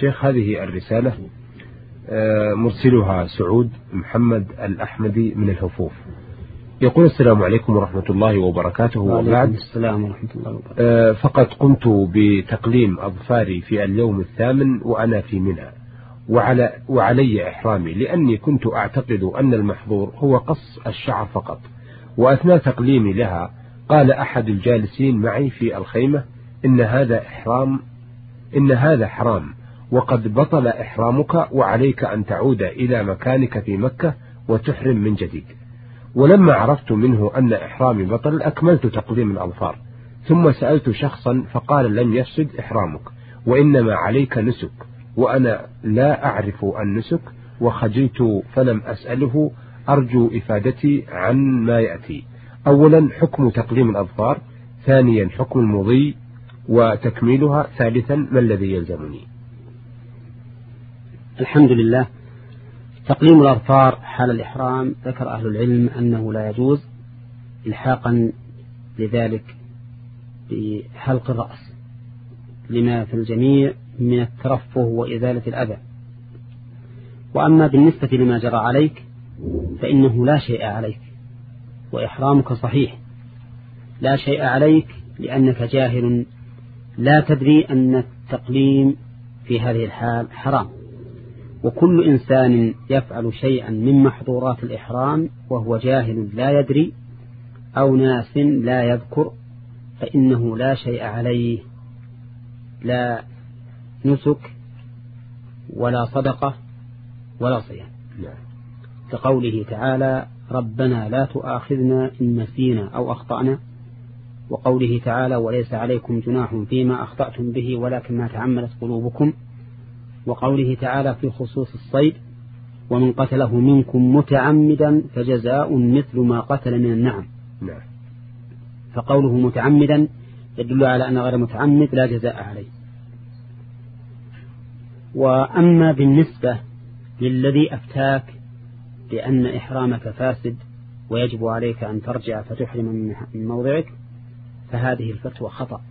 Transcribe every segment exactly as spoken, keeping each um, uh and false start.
شيخ، هذه الرسالة مرسلها سعود محمد الأحمدي من الهفوف، يقول: السلام عليكم ورحمة الله وبركاته. وبعد السلام ورحمة الله وبركاته. فقد قمت بتقليم أظفاري في اليوم الثامن وأنا في منى، وعلى وعلي إحرامي، لأني كنت أعتقد أن المحظور هو قص الشعر فقط. وأثناء تقليمي لها قال أحد الجالسين معي في الخيمة: إن هذا إحرام إن هذا حرام، وقد بطل إحرامك، وعليك أن تعود إلى مكانك في مكة وتحرم من جديد. ولما عرفت منه أن إحرامي بطل أكملت تقليم الأظفار، ثم سألت شخصا فقال: لم يفسد إحرامك، وإنما عليك نسك، وأنا لا أعرف النسك وخجلت فلم أسأله، أرجو إفادتي عن ما يأتي. أولا، حكم تقليم الأظفار. ثانيا، حكم المضي وتكميلها. ثالثا، ما الذي يلزمني؟ الحمد لله. تقليم الأظفار حال الإحرام ذكر أهل العلم أنه لا يجوز، إلحاقا لذلك بحلق الرأس لما في الجميع من الترفه وإزالة الأذى. وأما بالنسبة لما جرى عليك فإنه لا شيء عليك، وإحرامك صحيح. لا شيء عليك لأنك جاهل لا تدري أن التقليم في هذه الحال حرام. وكل إنسان يفعل شيئا من محظورات الإحرام وهو جاهل لا يدري أو ناس لا يذكر فإنه لا شيء عليه، لا نسك ولا صدقة ولا صيام، كقوله تعالى: ربنا لا تؤاخذنا إن نسينا أو أخطأنا، وقوله تعالى: وليس عليكم جناح فيما أخطأتم به ولكن ما تعمدت قلوبكم، وقوله تعالى في خصوص الصيد: ومن قتله منكم متعمدا فجزاء مثل ما قتل من النعم. فقوله متعمدا يدل على أن غير متعمد لا جزاء عليه. وأما بالنسبة للذي أفتاك بأن إحرامك فاسد ويجب عليك أن ترجع فتحرم من موضعك، فهذه الفتوى خطأ،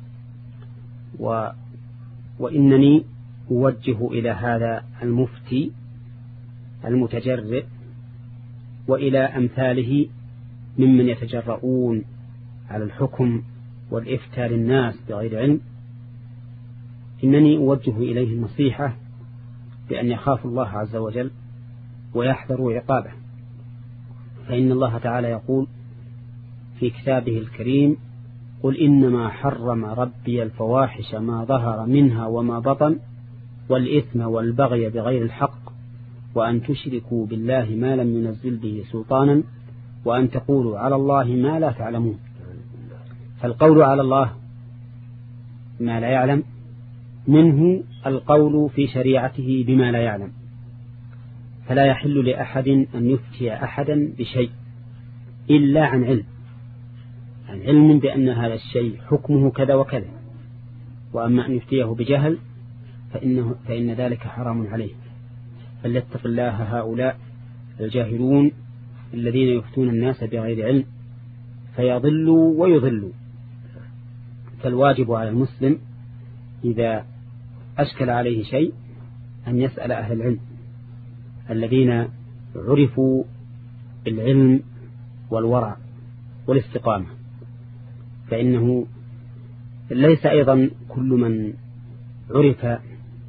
و وإنني أوجه إلى هذا المفتي المتجرئ وإلى أمثاله ممن يتجرؤون على الحكم والإفتاء للناس بغير علم، إنني أوجه إليه النصيحة بأن يخافوا الله عز وجل ويحذروا عقابه. فإن الله تعالى يقول في كتابه الكريم: قل إنما حرم ربي الفواحش ما ظهر منها وما بطن والإثم والبغي بغير الحق وأن تشركوا بالله ما لم ينزل به سلطانا وأن تقولوا على الله ما لا تعلمون. فالقول على الله ما لا يعلم منه القول في شريعته بما لا يعلم، فلا يحل لأحد أن يفتي أحدا بشيء إلا عن علم، عن علم بأن هذا الشيء حكمه كذا وكذا. وأما أن يفتيه بجهل فإنه فإن ذلك حرام عليه. فليتق الله هؤلاء الجاهلون الذين يفتون الناس بغير علم فيضلوا ويضلوا. فالواجب على المسلم إذا أشكل عليه شيء أن يسأل أهل العلم الذين عرفوا بالعلم والورع والاستقامة، فإنه ليس أيضا كل من عرف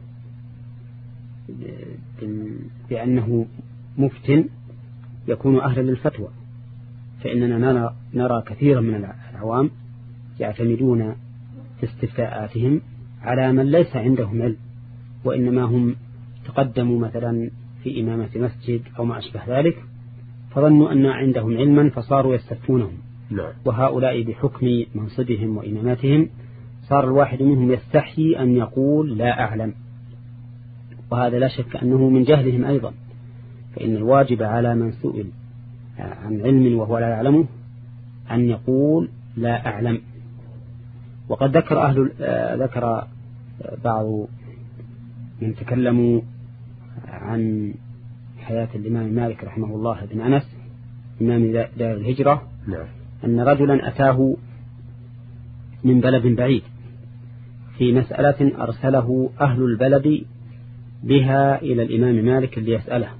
بأنه مفتن يكون أهلا للفتوى. فإننا نرى, نرى كثيرا من العوام يعتمدون في استفتاءاتهم على من ليس عندهم علم، وإنما هم تقدموا مثلا في إمامة مسجد أو ما أشبه ذلك فظنوا أن عندهم علما فصاروا يستفتونهم. وهؤلاء بحكم منصبهم وإماماتهم صار الواحد منهم يستحي أن يقول لا أعلم، وهذا لا شك أنه من جهلهم أيضا. فإن الواجب على من سئل عن علم وهو لا يعلمه أن يقول لا أعلم. وقد ذكر أهل ذكر بعض من تكلموا عن حياة الإمام مالك رحمه الله بن أنس إمام دار الهجرة أن رجلا أتاه من بلد بعيد في مسألة أرسله أهل البلد بها إلى الإمام مالك ليسأله،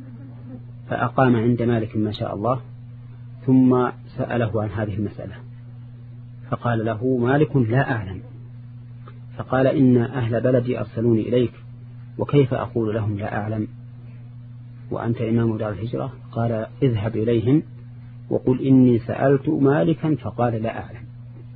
فأقام عند مالك ما شاء الله، ثم سأله عن هذه المسألة فقال له مالك لا أعلم، فقال إن أهل بلدي أرسلوني إليك وكيف أقول لهم لا أعلم وأنت إمام دار الهجرة؟ قال اذهب إليهم وقل إني سألت مالكا فقال لا أعلم.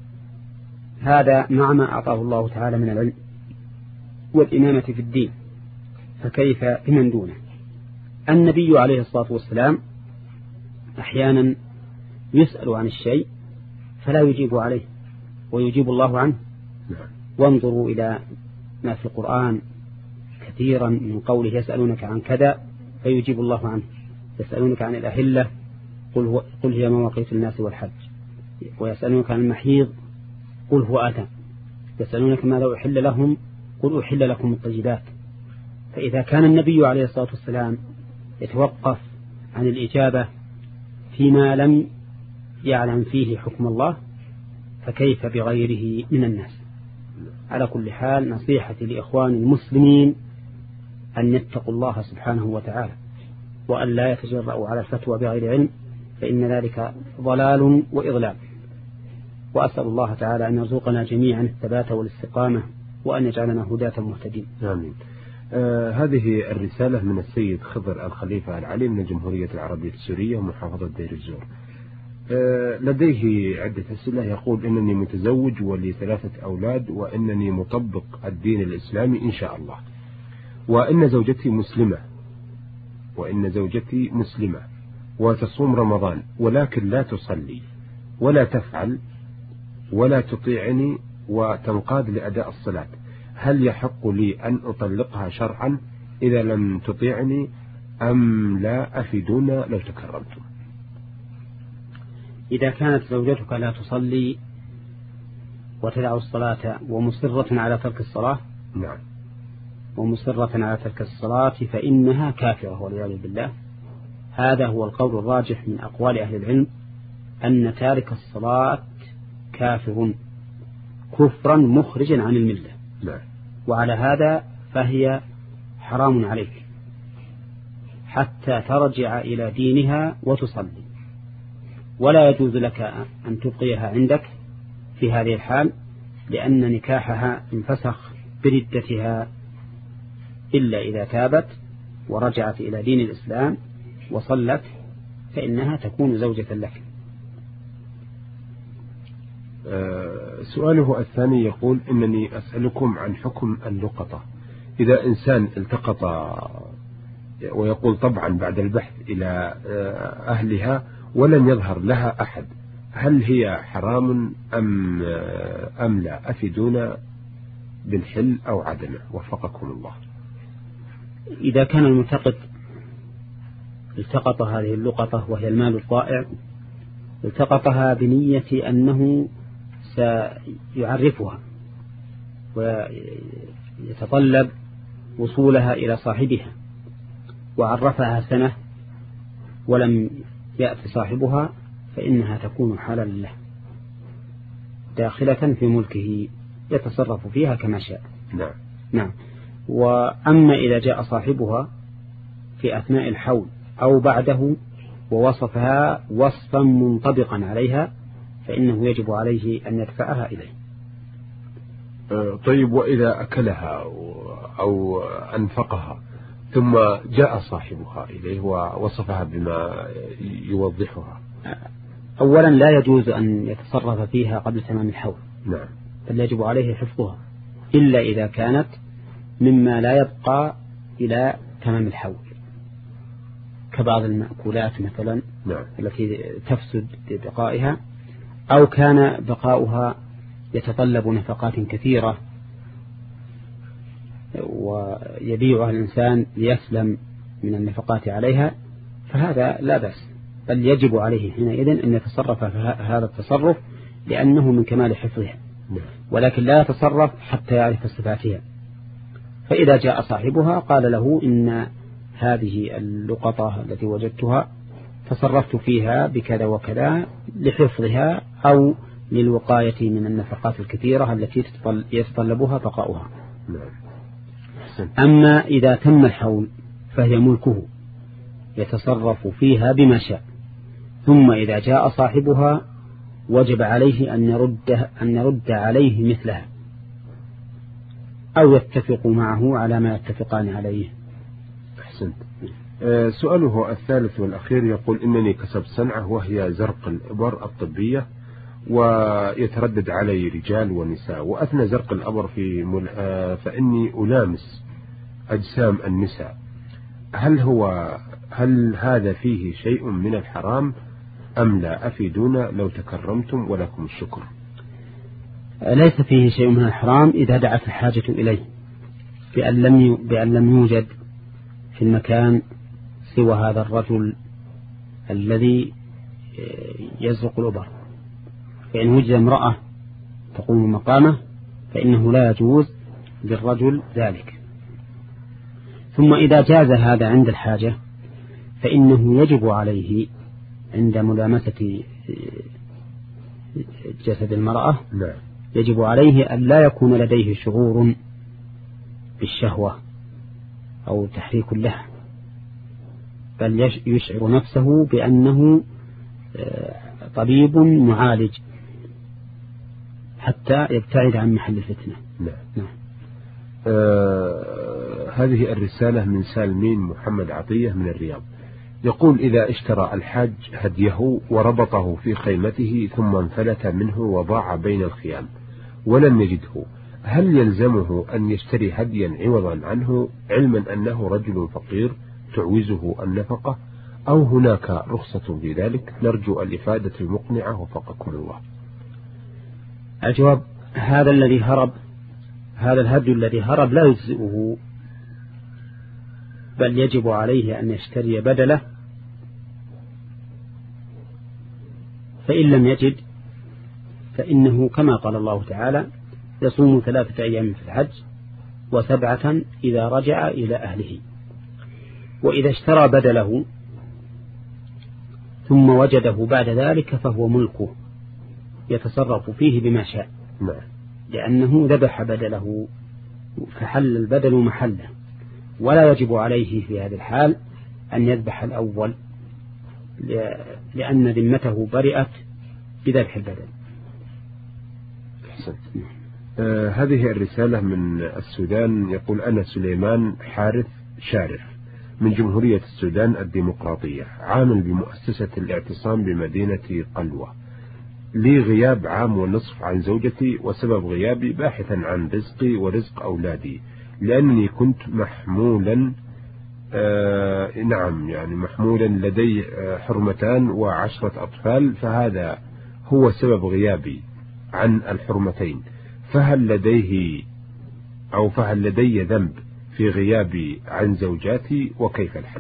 هذا مع ما أعطاه الله تعالى من العلم والإمامة في الدين، فكيف بمن دونه؟ النبي عليه الصلاة والسلام أحيانا يسأل عن الشيء فلا يجيب عليه ويجيب الله عنه. وانظروا إلى ما في القرآن كثيرا من قوله يسألونك عن كذا فيجيب الله عنه، يسألونك عن الأهلة قل, هو قل هي مواقيت الناس والحج، ويسألونك عن المحيض قل هو أذى، يسألونك ماذا أحل لهم قل أحل لكم الطيبات. فإذا كان النبي عليه الصلاة والسلام يتوقف عن الإجابة فيما لم يعلم فيه حكم الله فكيف بغيره من الناس؟ على كل حال نصيحتي لإخوان المسلمين أن يتقوا الله سبحانه وتعالى وأن لا يتجرؤوا على الفتوى بغير علم، فإن ذلك ضلال وإضلال. وأسأل الله تعالى أن يرزقنا جميعا الثبات والاستقامة وأن يجعلنا هداة مهتدين. آمين. آه هذه الرسالة من السيد خضر الخليفة العلي من الجمهورية العربية السورية ومحافظة دير الزور. آه لديه عدة أسئلة. يقول إنني متزوج ولي ثلاثة أولاد وإنني مطبق الدين الإسلامي إن شاء الله، وإن زوجتي مسلمة وإن زوجتي مسلمة وتصوم رمضان ولكن لا تصلي ولا تفعل ولا تطيعني وتنقاد لأداء الصلاة، هل يحق لي أن أطلقها شرعا إذا لم تطيعني أم لا؟ أفيدونا لو تكرمتم. إذا كانت زوجتك لا تصلي وتدع الصلاة ومصرة على ترك الصلاة نعم ومصرة على ترك الصلاة فإنها كافرة والعياذ بالله. هذا هو القول الراجح من أقوال أهل العلم، أن تارك الصلاة كافر كفرا مخرجا عن الملة. نعم. وعلى هذا فهي حرام عليك حتى ترجع إلى دينها وتصلي، ولا يجوز لك أن تبقيها عندك في هذه الحال، لأن نكاحها انفسخ بردتها إلا إذا تابت ورجعت إلى دين الإسلام وصلت فإنها تكون زوجة لك. أه سؤاله الثاني يقول إنني أسألكم عن حكم اللقطة. إذا إنسان التقط ويقول طبعا بعد البحث إلى أهلها ولم يظهر لها أحد، هل هي حرام أم, أم لا؟ أفيدونا بالحل أو عدمه وفقكم الله. إذا كان الملتقط التقط هذه اللقطة وهي المال الضائع، التقطها بنية أنه سيعرفها ويتطلب وصولها إلى صاحبها، وعرفها سنة ولم يأتي صاحبها فإنها تكون حلالا له داخلة في ملكه يتصرف فيها كما شاء. نعم. نعم. وأما إذا جاء صاحبها في أثناء الحول أو بعده ووصفها وصفا منطبقا عليها فإنه يجب عليه أن يدفعها إليه. طيب، وإذا أكلها أو أنفقها ثم جاء صاحبها إليه ووصفها بما يوضحها؟ أولا لا يجوز أن يتصرف فيها قبل تمام الحول. نعم. بل يجب عليه حفظها إلا إذا كانت مما لا يبقى إلى تمام الحول كبعض المأكولات مثلا. نعم. التي تفسد ببقائها، أو كان بقاؤها يتطلب نفقات كثيرة ويبيعها الإنسان ليسلم من النفقات عليها، فهذا لا بأس، بل يجب عليه حينئذ أن يتصرف هذا التصرف لأنه من كمال حفظها، ولكن لا يتصرف حتى يعرف صفاتها. فإذا جاء صاحبها قال له إن هذه اللقطة التي وجدتها تصرفت فيها بكذا وكذا لحفظها أو للوقاية من النفقات الكثيرة التي يتطلبها بقاؤها. أما إذا تم الحول فهي ملكه يتصرف فيها بما شاء، ثم إذا جاء صاحبها وجب عليه أن يرد, أن يرد عليه مثلها أو يتفق معه على ما يتفقان عليه. أحسنت. أه سؤاله الثالث والأخير يقول إنني كسبت صنعة وهي زرق الإبر الطبية، ويتردد علي رجال ونساء، وأثنى زرق الإبر في مل... أه فإني ألامس أجسام النساء، هل هو هل هذا فيه شيء من الحرام أم لا؟ أفيدونا لو تكرمتم ولكم الشكر. ليس فيه شيء من الحرام إذا دعت الحاجة إليه، بأن لم بأن لم يوجد في المكان سوى هذا الرجل الذي يزرق الإبر، فإن وجد امرأة تقوم مقامه فإنه لا يجوز للرجل ذلك. ثم إذا جاز هذا عند الحاجة فإنه يجب عليه عند ملامسة جسد المرأة يجب عليه أن لا يكون لديه شعور بالشهوة أو تحريك له، بل يشعر نفسه بأنه طبيب معالج حتى يبتعد عن محل الفتنة. نعم. نعم. آه هذه الرسالة من سالمين محمد عطية من الرياض، يقول إذا اشترى الحاج هديه وربطه في خيمته ثم انفلت منه وضاع بين الخيام ولم يجده، هل يلزمه أن يشتري هديا عوضا عنه علما أنه رجل فقير تعوزه النفقة، أو هناك رخصة في ذلك؟ نرجو الإفادة المقنعة وفقكم الله. الجواب: هذا الذي هرب هذا الهدي الذي هرب لا يجزئه، بل يجب عليه أن يشتري بدله، فإن لم يجد فإنه كما قال الله تعالى: يصوم ثلاثة أيام في الحج وسبعة إذا رجع إلى أهله. وإذا اشترى بدله ثم وجده بعد ذلك فهو ملكه يتصرف فيه بما شاء، لأنه ذبح بدله فحل البدل محله، ولا يجب عليه في هذه الحال أن يذبح الأول لأن ذمته برئت بذبح البدل. أحسنت. آه هذه الرسالة من السودان، يقول: أنا سليمان حارث شارف من جمهورية السودان الديمقراطية، عامل بمؤسسة الاعتصام بمدينة قلوة، لي غياب عام ونصف عن زوجتي، وسبب غيابي باحثا عن رزقي ورزق أولادي، لأنني كنت محمولا آه نعم يعني محمولا لدي آه حرمتان وعشرة أطفال، فهذا هو سبب غيابي عن الحرمتين، فهل لديه أو فهل لدي ذنب في غيابي عن زوجاتي، وكيف الحل؟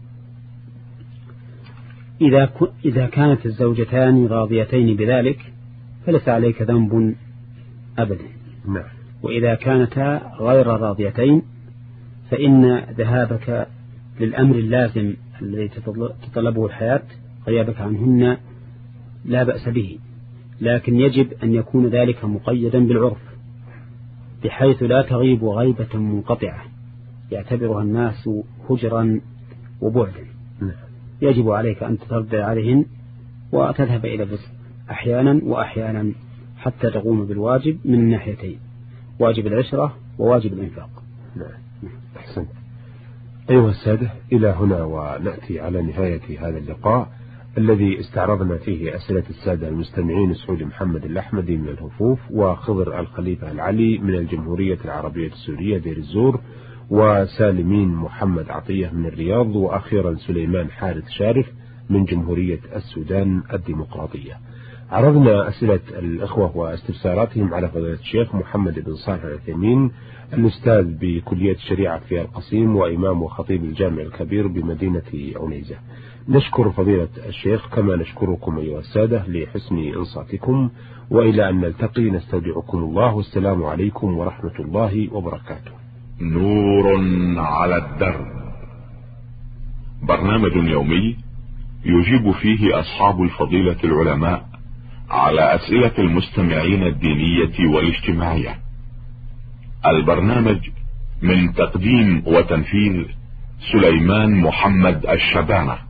إذا إذا كانت الزوجتان راضيتين بذلك فليس عليك ذنب أبدا. نعم. وإذا كانتا غير راضيتين فإن ذهابك للأمر اللازم الذي تطلبه الحياة غيابك عنهن لا بأس به، لكن يجب أن يكون ذلك مقيدا بالعرف بحيث لا تغيب غيبة منقطعة يعتبرها الناس هجرا وبعدا. يجب عليك أن تتردد عليهن وتذهب إلى الرزق أحيانا وأحيانا حتى تقوم بالواجب من الناحيتين، واجب العشرة وواجب الإنفاق. نعم. أحسنت. أيها السادة، إلى هنا ونأتي على نهاية هذا اللقاء الذي استعرضنا فيه أسئلة السادة المستمعين سعود محمد الأحمدي من الهفوف، وخضر الخليفة العلي من الجمهورية العربية السورية دير الزور، وسالمين محمد عطية من الرياض، وأخيرا سليمان حارث شارف من جمهورية السودان الديمقراطية. عرضنا أسئلة الإخوة واستفساراتهم على فضيلة الشيخ محمد بن صالح العثيمين، الأستاذ بكلية الشريعة في القصيم وإمام وخطيب الجامع الكبير بمدينة عنيزة. نشكر فضيلة الشيخ كما نشكركم أيها السادة لحسن إنصاتكم، وإلى أن نلتقي نستودعكم الله، والسلام عليكم ورحمة الله وبركاته. نور على الدرب، برنامج يومي يجيب فيه أصحاب الفضيلة العلماء على أسئلة المستمعين الدينية والاجتماعية. البرنامج من تقديم وتنفيذ سليمان محمد الشبانة.